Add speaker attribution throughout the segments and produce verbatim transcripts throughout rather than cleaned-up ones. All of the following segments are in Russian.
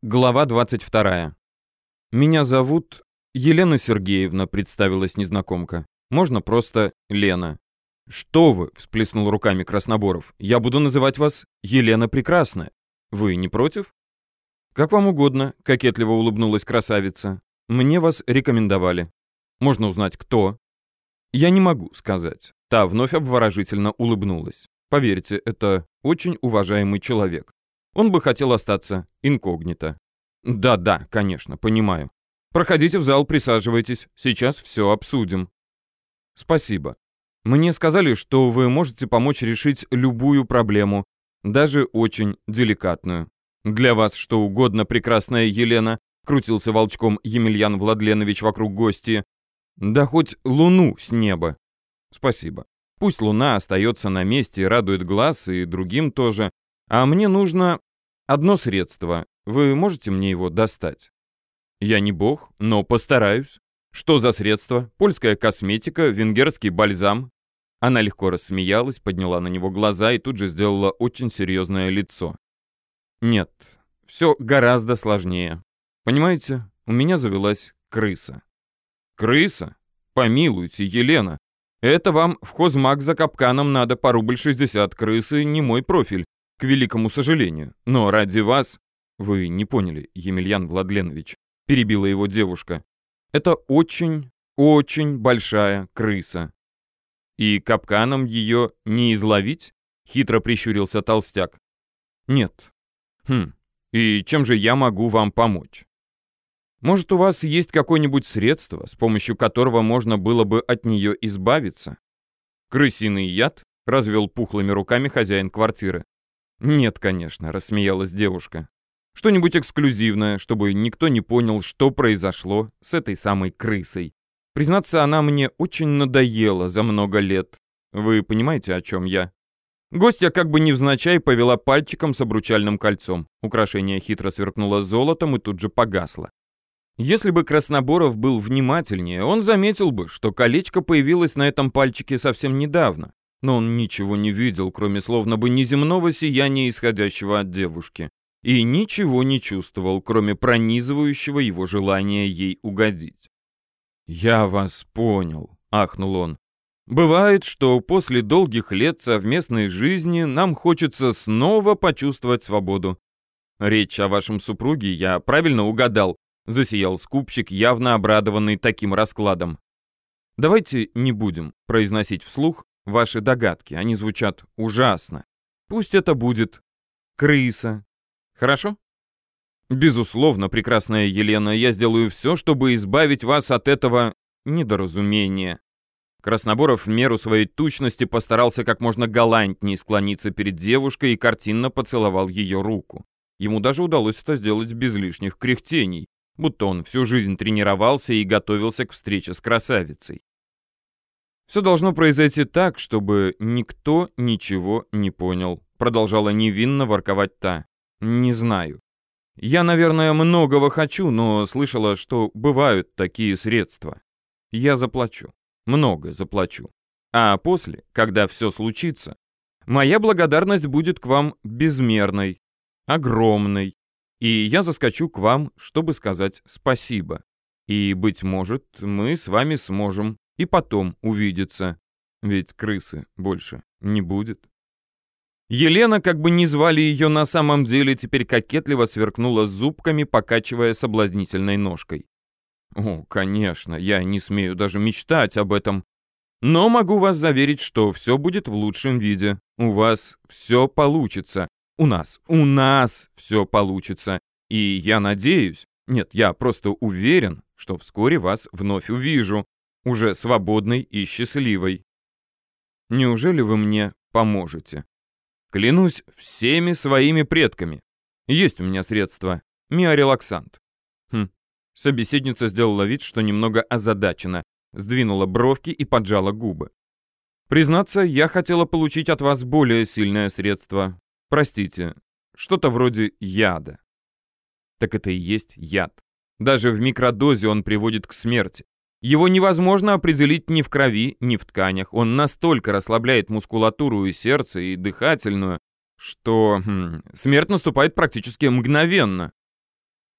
Speaker 1: Глава двадцать вторая. «Меня зовут Елена Сергеевна», — представилась незнакомка. «Можно просто Лена». «Что вы?» — всплеснул руками Красноборов. «Я буду называть вас Елена Прекрасная. Вы не против?» «Как вам угодно», — кокетливо улыбнулась красавица. «Мне вас рекомендовали. Можно узнать, кто?» «Я не могу сказать». Та вновь обворожительно улыбнулась. «Поверьте, это очень уважаемый человек. Он бы хотел остаться инкогнито». «Да-да, конечно, понимаю. Проходите в зал, присаживайтесь. Сейчас все обсудим». «Спасибо. Мне сказали, что вы можете помочь решить любую проблему, даже очень деликатную. Для вас что угодно, прекрасная Елена», — крутился волчком Емельян Владленович вокруг гостья. «Да хоть луну с неба». «Спасибо. Пусть луна остается на месте и радует глаз, и другим тоже. А мне нужно одно средство. Вы можете мне его достать?» «Я не бог, но постараюсь. Что за средство? Польская косметика, венгерский бальзам?» Она легко рассмеялась, подняла на него глаза и тут же сделала очень серьезное лицо. «Нет, все гораздо сложнее. Понимаете, у меня завелась крыса». «Крыса? Помилуйте, Елена. Это вам в хозмаг за капканом надо по рубль шестьдесят. Крысы не мой профиль, к великому сожалению. Но ради вас...» «Вы не поняли, Емельян Владленович», — перебила его девушка. «Это очень, очень большая крыса. И капканом ее не изловить?» — хитро прищурился толстяк. «Нет. Хм, и чем же я могу вам помочь? Может, у вас есть какое-нибудь средство, с помощью которого можно было бы от нее избавиться?» «Крысиный яд?» — развел пухлыми руками хозяин квартиры. «Нет, конечно», — рассмеялась девушка. «Что-нибудь эксклюзивное, чтобы никто не понял, что произошло с этой самой крысой. Признаться, она мне очень надоела за много лет. Вы понимаете, о чем я?» Гостья как бы невзначай повела пальчиком с обручальным кольцом. Украшение хитро сверкнуло золотом и тут же погасло. Если бы Красноборов был внимательнее, он заметил бы, что колечко появилось на этом пальчике совсем недавно. Но он ничего не видел, кроме словно бы неземного сияния, исходящего от девушки. И ничего не чувствовал, кроме пронизывающего его желания ей угодить. «Я вас понял», — ахнул он. «Бывает, что после долгих лет совместной жизни нам хочется снова почувствовать свободу. Речь о вашем супруге я правильно угадал», — засиял скупщик, явно обрадованный таким раскладом. «Давайте не будем произносить вслух ваши догадки, они звучат ужасно. Пусть это будет крыса. Хорошо?» «Безусловно, прекрасная Елена, я сделаю все, чтобы избавить вас от этого недоразумения». Красноборов в меру своей тучности постарался как можно галантнее склониться перед девушкой и картинно поцеловал ее руку. Ему даже удалось это сделать без лишних кряхтений, будто он всю жизнь тренировался и готовился к встрече с красавицей. «Все должно произойти так, чтобы никто ничего не понял», продолжала невинно ворковать та. «Не знаю. Я, наверное, многого хочу, но слышала, что бывают такие средства. Я заплачу. Много заплачу. А после, когда все случится, моя благодарность будет к вам безмерной, огромной. И я заскочу к вам, чтобы сказать спасибо. И, быть может, мы с вами сможем и потом увидеться. Ведь крысы больше не будет». Елена, как бы ни звали ее на самом деле, теперь кокетливо сверкнула зубками, покачивая соблазнительной ножкой. «О, конечно, я не смею даже мечтать об этом. Но могу вас заверить, что все будет в лучшем виде. У вас все получится. У нас, у нас все получится. И я надеюсь, нет, я просто уверен, что вскоре вас вновь увижу, уже свободной и счастливой. Неужели вы мне поможете? Клянусь всеми своими предками. Есть у меня средства. Миорелаксант». Хм. Собеседница сделала вид, что немного озадачена, сдвинула бровки и поджала губы. «Признаться, я хотела получить от вас более сильное средство. Простите, что-то вроде яда». Так это и есть яд. Даже в микродозе он приводит к смерти. Его невозможно определить ни в крови, ни в тканях. Он настолько расслабляет мускулатуру и сердце, и дыхательную, что хм, смерть наступает практически мгновенно.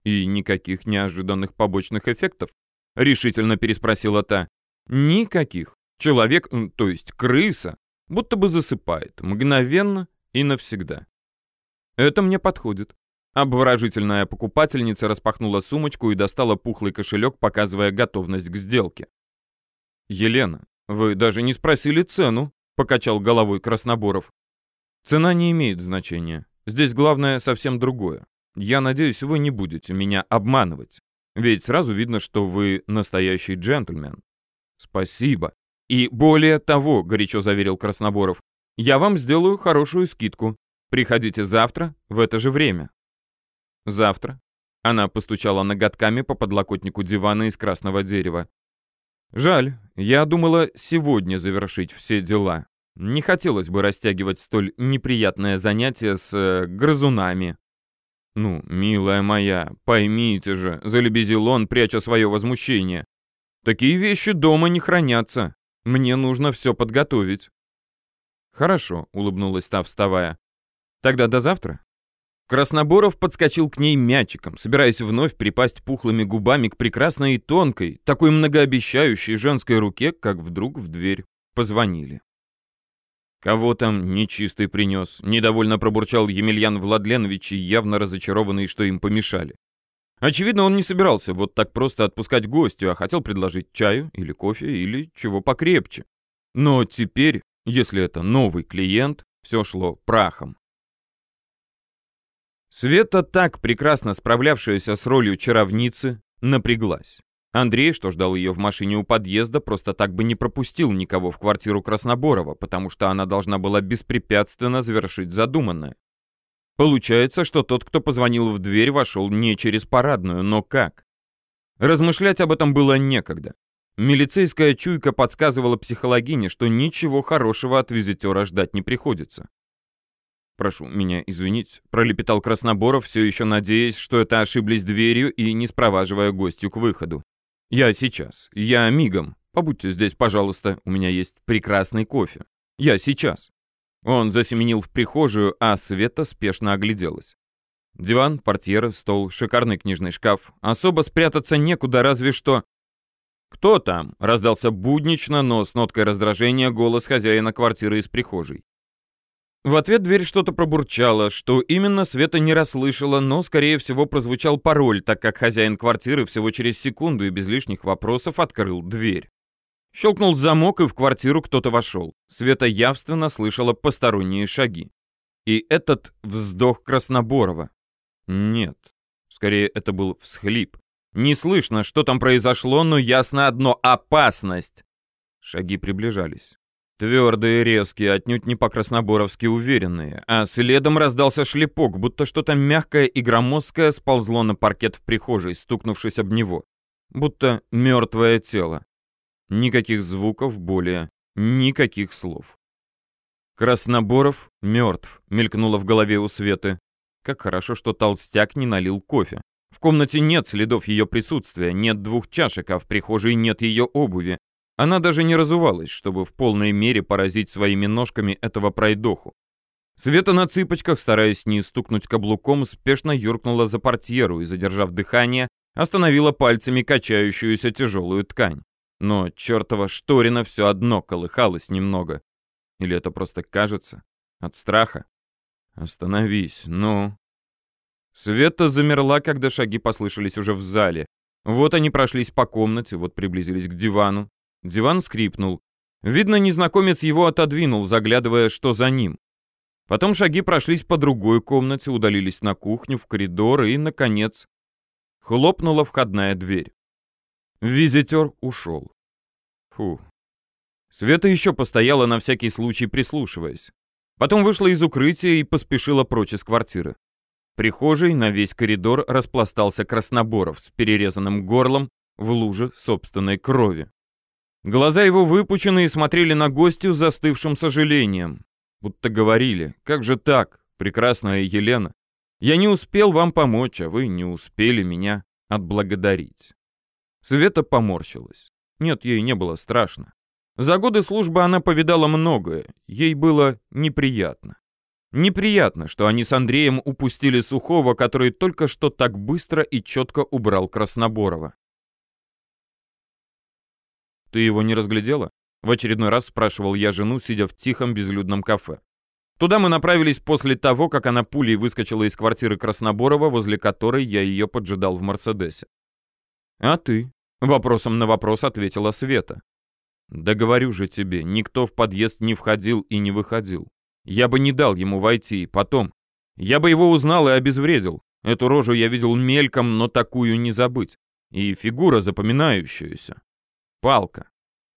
Speaker 1: «И никаких неожиданных побочных эффектов?» — решительно переспросила та. «Никаких. Человек, то есть крыса, будто бы засыпает, мгновенно и навсегда». «Это мне подходит». Обворожительная покупательница распахнула сумочку и достала пухлый кошелек, показывая готовность к сделке. «Елена, вы даже не спросили цену», — покачал головой Красноборов. «Цена не имеет значения. Здесь главное совсем другое. Я надеюсь, вы не будете меня обманывать. Ведь сразу видно, что вы настоящий джентльмен». «Спасибо. И более того», — горячо заверил Красноборов, «я вам сделаю хорошую скидку. Приходите завтра в это же время». «Завтра?» — она постучала ноготками по подлокотнику дивана из красного дерева. «Жаль, я думала сегодня завершить все дела. Не хотелось бы растягивать столь неприятное занятие с э, грызунами». «Ну, милая моя, поймите же», — залебезил он, пряча свое возмущение. «Такие вещи дома не хранятся. Мне нужно все подготовить». «Хорошо», — улыбнулась та, вставая. «Тогда до завтра?» Красноборов подскочил к ней мячиком, собираясь вновь припасть пухлыми губами к прекрасной и тонкой, такой многообещающей женской руке, как вдруг в дверь позвонили. «Кого там нечистый принес?» — недовольно пробурчал Емельян Владленович, явно разочарованный, что им помешали. Очевидно, он не собирался вот так просто отпускать гостю, а хотел предложить чаю или кофе, или чего покрепче. Но теперь, если это новый клиент, все шло прахом. Света, так прекрасно справлявшаяся с ролью чаровницы, напряглась. Андрей, что ждал ее в машине у подъезда, просто так бы не пропустил никого в квартиру Красноборова, потому что она должна была беспрепятственно завершить задуманное. Получается, что тот, кто позвонил в дверь, вошел не через парадную, но как? Размышлять об этом было некогда. Милицейская чуйка подсказывала психологине, что ничего хорошего от визитера ждать не приходится. «Прошу меня извинить», — пролепетал Красноборов, все еще надеясь, что это ошиблись дверью и не спроваживая гостью к выходу. «Я сейчас. Я мигом. Побудьте здесь, пожалуйста. У меня есть прекрасный кофе. Я сейчас». Он засеменил в прихожую, а Света спешно огляделась. Диван, портьера, стол, шикарный книжный шкаф. Особо спрятаться некуда, разве что... «Кто там?» — раздался буднично, но с ноткой раздражения голос хозяина квартиры из прихожей. В ответ дверь что-то пробурчала, что именно Света не расслышала, но, скорее всего, прозвучал пароль, так как хозяин квартиры всего через секунду и без лишних вопросов открыл дверь. Щелкнул замок, и в квартиру кто-то вошел. Света явственно слышала посторонние шаги. И этот вздох Красноборова. Нет, скорее это был всхлип. Не слышно, что там произошло, но ясно одно — опасность. Шаги приближались. Твердые, резкие, отнюдь не по-красноборовски уверенные, а следом раздался шлепок, будто что-то мягкое и громоздкое сползло на паркет в прихожей, стукнувшись об него. Будто мертвое тело. Никаких звуков, более никаких слов. «Красноборов мертв», — мелькнуло в голове у Светы. Как хорошо, что толстяк не налил кофе. В комнате нет следов ее присутствия, нет двух чашек, а в прихожей нет ее обуви. Она даже не разувалась, чтобы в полной мере поразить своими ножками этого пройдоху. Света на цыпочках, стараясь не стукнуть каблуком, спешно юркнула за портьеру и, задержав дыхание, остановила пальцами качающуюся тяжелую ткань. Но чертова шторина все одно колыхалась немного. Или это просто кажется? От страха? Остановись, ну... Света замерла, когда шаги послышались уже в зале. Вот они прошлись по комнате, вот приблизились к дивану. Диван скрипнул. Видно, незнакомец его отодвинул, заглядывая, что за ним. Потом шаги прошлись по другой комнате, удалились на кухню, в коридор и, наконец, хлопнула входная дверь. Визитер ушел. Фу. Света еще постояла на всякий случай, прислушиваясь. Потом вышла из укрытия и поспешила прочь из квартиры. В прихожей на весь коридор распластался Красноборов с перерезанным горлом в луже собственной крови. Глаза его выпучены и смотрели на гостью с застывшим сожалением. Будто говорили: «Как же так, прекрасная Елена? Я не успел вам помочь, а вы не успели меня отблагодарить». Света поморщилась. Нет, ей не было страшно. За годы службы она повидала многое. Ей было неприятно. Неприятно, что они с Андреем упустили Сухого, который только что так быстро и четко убрал Красноборова. «Ты его не разглядела?» — в очередной раз спрашивал я жену, сидя в тихом безлюдном кафе. Туда мы направились после того, как она пулей выскочила из квартиры Красноборова, возле которой я ее поджидал в «Мерседесе». «А ты?» — вопросом на вопрос ответила Света. «Да говорю же тебе, никто в подъезд не входил и не выходил. Я бы не дал ему войти, и потом. Я бы его узнал и обезвредил. Эту рожу я видел мельком, но такую не забыть. И фигура запоминающаяся. Палка».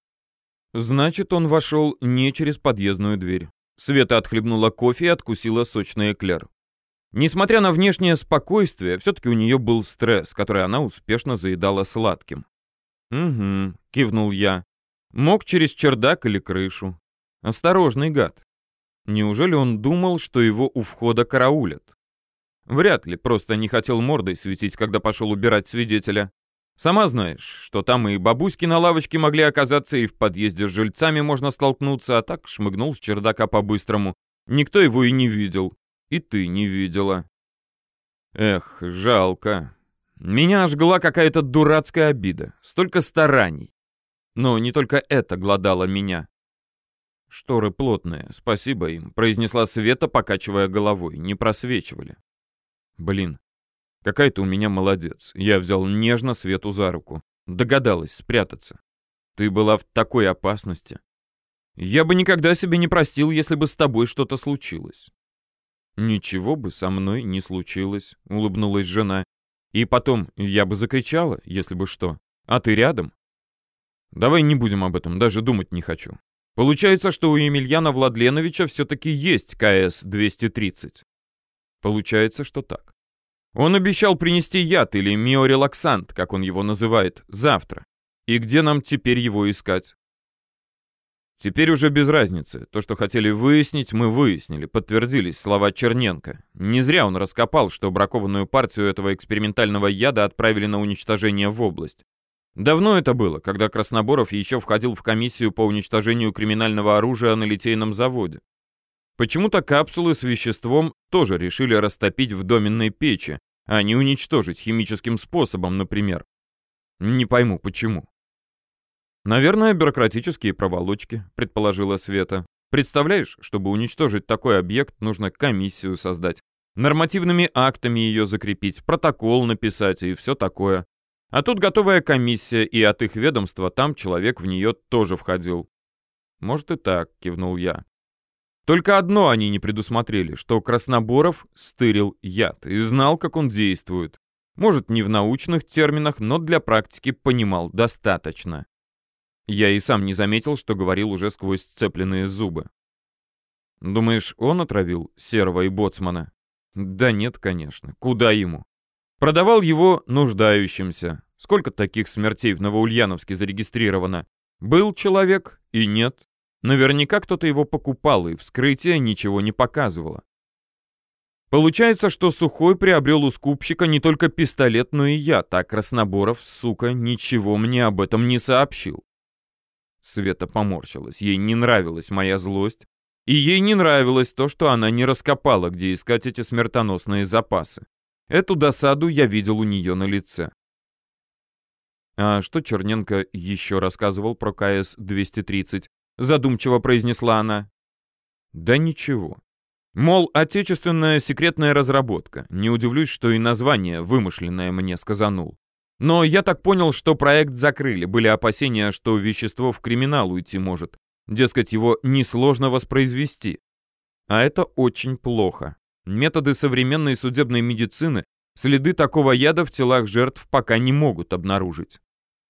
Speaker 1: Значит, он вошел не через подъездную дверь. Света отхлебнула кофе и откусила сочный эклер. Несмотря на внешнее спокойствие, все-таки у нее был стресс, который она успешно заедала сладким. «Угу», — кивнул я. «Мог через чердак или крышу. Осторожный гад. Неужели он думал, что его у входа караулят? Вряд ли, просто не хотел мордой светить, когда пошел убирать свидетеля. Сама знаешь, что там и бабуськи на лавочке могли оказаться, и в подъезде с жильцами можно столкнуться, а так шмыгнул с чердака по-быстрому. Никто его и не видел. И ты не видела. Эх, жалко. Меня жгла какая-то дурацкая обида. Столько стараний. Но не только это глодало меня. «Шторы плотные, спасибо им», — произнесла Света, покачивая головой. Не просвечивали. «Блин, какая ты у меня молодец». Я взял нежно Свету за руку. Догадалась спрятаться. Ты была в такой опасности. Я бы никогда себе не простил, если бы с тобой что-то случилось. «Ничего бы со мной не случилось», — улыбнулась жена. «И потом, я бы закричала, если бы что. А ты рядом?» «Давай не будем об этом, даже думать не хочу. Получается, что у Емельяна Владленовича все-таки есть ка эс двести тридцать. Получается, что так. Он обещал принести яд или миорелаксант, как он его называет, завтра. И где нам теперь его искать? Теперь уже без разницы. То, что хотели выяснить, мы выяснили. Подтвердились слова Черненко. Не зря он раскопал, что бракованную партию этого экспериментального яда отправили на уничтожение в область. Давно это было, когда Красноборов еще входил в комиссию по уничтожению криминального оружия на литейном заводе. Почему-то капсулы с веществом тоже решили растопить в доменной печи, а не уничтожить химическим способом, например. Не пойму, почему. «Наверное, бюрократические проволочки», — предположила Света. «Представляешь, чтобы уничтожить такой объект, нужно комиссию создать, нормативными актами ее закрепить, протокол написать и все такое. А тут готовая комиссия, и от их ведомства там человек в нее тоже входил». «Может и так», — кивнул я. Только одно они не предусмотрели, что Красноборов стырил яд и знал, как он действует. Может, не в научных терминах, но для практики понимал достаточно. Я и сам не заметил, что говорил уже сквозь сцепленные зубы. «Думаешь, он отравил Серого и Боцмана?» «Да нет, конечно. Куда ему? Продавал его нуждающимся. Сколько таких смертей в Новоульяновске зарегистрировано? Был человек и нет. Наверняка кто-то его покупал, и вскрытие ничего не показывало. Получается, что Сухой приобрел у скупщика не только пистолет, но и яд, а Красноборов, сука, ничего мне об этом не сообщил». Света поморщилась. Ей не нравилась моя злость, и ей не нравилось то, что она не раскопала, где искать эти смертоносные запасы. Эту досаду я видел у нее на лице. «А что Черненко еще рассказывал про ка эс двести тридцать?» Задумчиво произнесла она. «Да ничего. Мол, отечественная секретная разработка. Не удивлюсь, что и название вымышленное мне сказанул. Но я так понял, что проект закрыли. Были опасения, что вещество в криминал уйти может. Дескать, его несложно воспроизвести. А это очень плохо. Методы современной судебной медицины следы такого яда в телах жертв пока не могут обнаружить».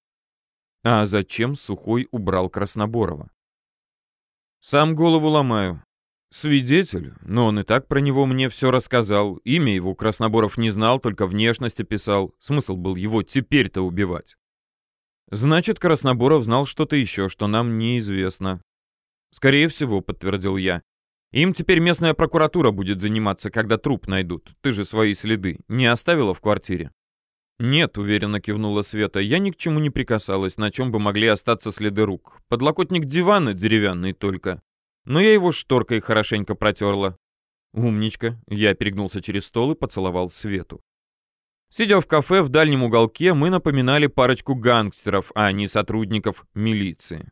Speaker 1: «А зачем Сухой убрал Красноборова?» «Сам голову ломаю. Свидетель, но он и так про него мне все рассказал. Имя его Красноборов не знал, только внешность описал. Смысл был его теперь-то убивать. Значит, Красноборов знал что-то еще, что нам неизвестно». «Скорее всего», — подтвердил я. «Им теперь местная прокуратура будет заниматься, когда труп найдут. Ты же свои следы не оставила в квартире?» «Нет», — уверенно кивнула Света, — «я ни к чему не прикасалась, на чем бы могли остаться следы рук. Подлокотник дивана деревянный только. Но я его шторкой хорошенько протерла». Умничка. Я перегнулся через стол и поцеловал Свету. Сидя в кафе в дальнем уголке, мы напоминали парочку гангстеров, а не сотрудников милиции.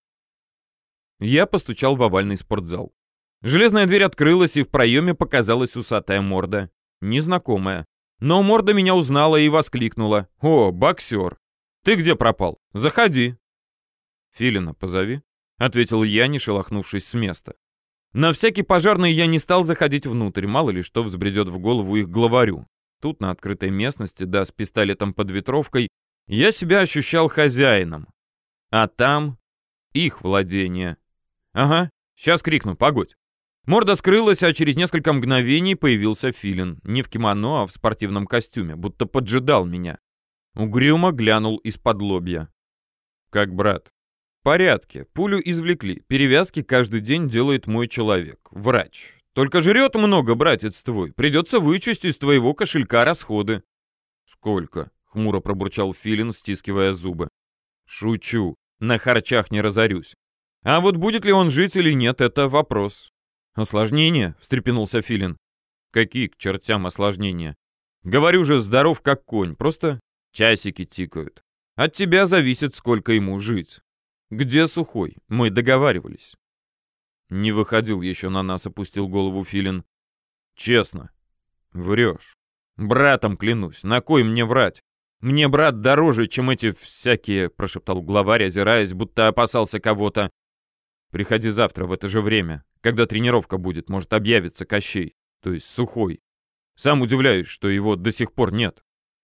Speaker 1: Я постучал в овальный спортзал. Железная дверь открылась, и в проеме показалась усатая морда. Незнакомая. Но морда меня узнала и воскликнула. «О, боксер! Ты где пропал? Заходи!» «Филина позови», — ответил я, не шелохнувшись с места. На всякий пожарный я не стал заходить внутрь, мало ли что взбредет в голову их главарю. Тут, на открытой местности, да с пистолетом под ветровкой, я себя ощущал хозяином. А там их владение. Ага, сейчас крикну, погодь. Морда скрылась, а через несколько мгновений появился Филин. Не в кимоно, а в спортивном костюме, будто поджидал меня. Угрюмо глянул из-под лобья. «Как брат?» «В порядке. Пулю извлекли. Перевязки каждый день делает мой человек. Врач. Только жрет много, братец твой. Придется вычесть из твоего кошелька расходы». «Сколько?» — хмуро пробурчал Филин, стискивая зубы. «Шучу. На харчах не разорюсь. А вот будет ли он жить или нет, это вопрос». «Осложнения?» — встрепенулся Филин. «Какие к чертям осложнения? Говорю же, здоров как конь, просто часики тикают. От тебя зависит, сколько ему жить. Где Сухой? Мы договаривались». «Не выходил еще на нас», — опустил голову Филин. «Честно». «Врешь». «Братом клянусь, на кой мне врать? Мне брат дороже, чем эти всякие», — прошептал главарь, озираясь, будто опасался кого-то. «Приходи завтра в это же время. Когда тренировка будет, может объявиться Кощей, то есть Сухой. Сам удивляюсь, что его до сих пор нет».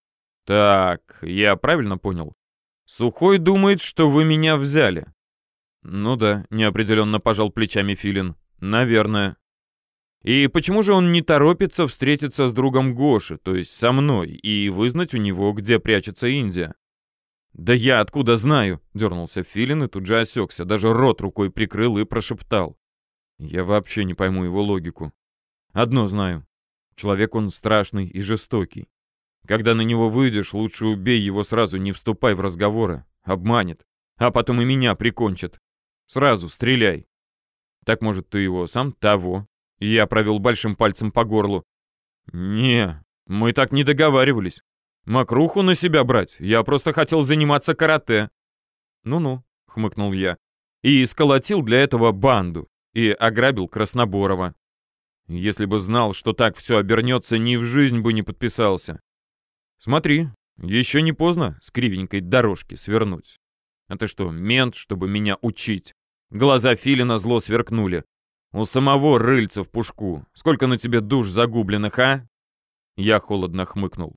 Speaker 1: «Так, я правильно понял? Сухой думает, что вы меня взяли». «Ну да», — неопределенно пожал плечами Филин. «Наверное». «И почему же он не торопится встретиться с другом Гоши, то есть со мной, и вызнать у него, где прячется Индия?» «Да я откуда знаю?» — дернулся Филин и тут же осекся, даже рот рукой прикрыл и прошептал. «Я вообще не пойму его логику. Одно знаю. Человек он страшный и жестокий. Когда на него выйдешь, лучше убей его сразу, не вступай в разговоры. Обманет. А потом и меня прикончит. Сразу стреляй. Так, может, ты его сам того?» Я провел большим пальцем по горлу. «Не, мы так не договаривались. Мокруху на себя брать. Я просто хотел заниматься карате». «Ну-ну», — хмыкнул я. «И сколотил для этого банду. И ограбил Красноборова. Если бы знал, что так все обернется, ни в жизнь бы не подписался. Смотри, еще не поздно с кривенькой дорожки свернуть. А ты что, мент, чтобы меня учить?» Глаза Филина зло сверкнули. «У самого рыльца в пушку. Сколько на тебе душ загубленных, а?» Я холодно хмыкнул.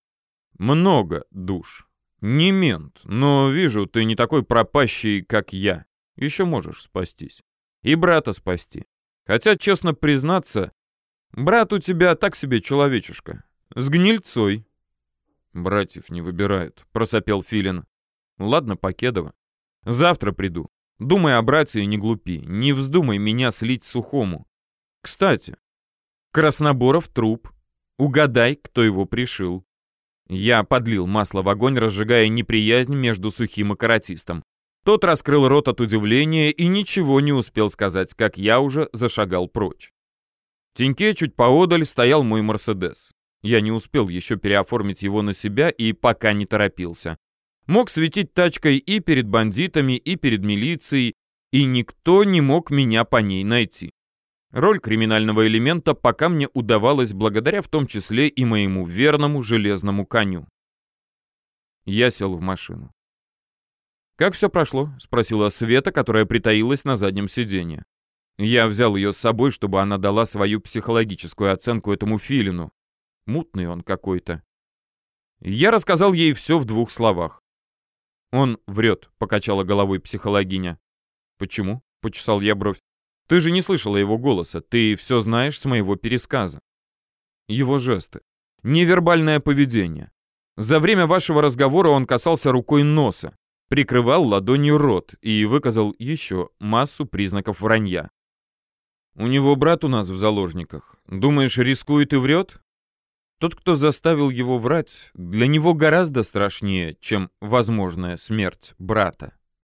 Speaker 1: «Много душ. Не мент, но вижу, ты не такой пропащий, как я. Еще можешь спастись. И брата спасти. Хотя, честно признаться, брат у тебя так себе человечишка. С гнильцой». «Братьев не выбирают», — просопел Филин. «Ладно, Покедова. Завтра приду. Думай о брате и не глупи. Не вздумай меня слить Сухому. Кстати, Красноборов труп. Угадай, кто его пришил». Я подлил масло в огонь, разжигая неприязнь между Сухим и каратистом. Тот раскрыл рот от удивления и ничего не успел сказать, как я уже зашагал прочь. В теньке чуть поодаль стоял мой Мерседес. Я не успел еще переоформить его на себя и пока не торопился. Мог светить тачкой и перед бандитами, и перед милицией, и никто не мог меня по ней найти. Роль криминального элемента пока мне удавалась благодаря в том числе и моему верному железному коню. Я сел в машину. «Как все прошло?» — спросила Света, которая притаилась на заднем сиденье. Я взял ее с собой, чтобы она дала свою психологическую оценку этому Филину. Мутный он какой-то. Я рассказал ей все в двух словах. «Он врет», — покачала головой психологиня. «Почему?» — почесал я бровь. «Ты же не слышала его голоса, ты все знаешь с моего пересказа». «Его жесты. Невербальное поведение. За время вашего разговора он касался рукой носа, прикрывал ладонью рот и выказал еще массу признаков вранья. У него брат у нас в заложниках. Думаешь, рискует и врет? Тот, кто заставил его врать, для него гораздо страшнее, чем возможная смерть брата».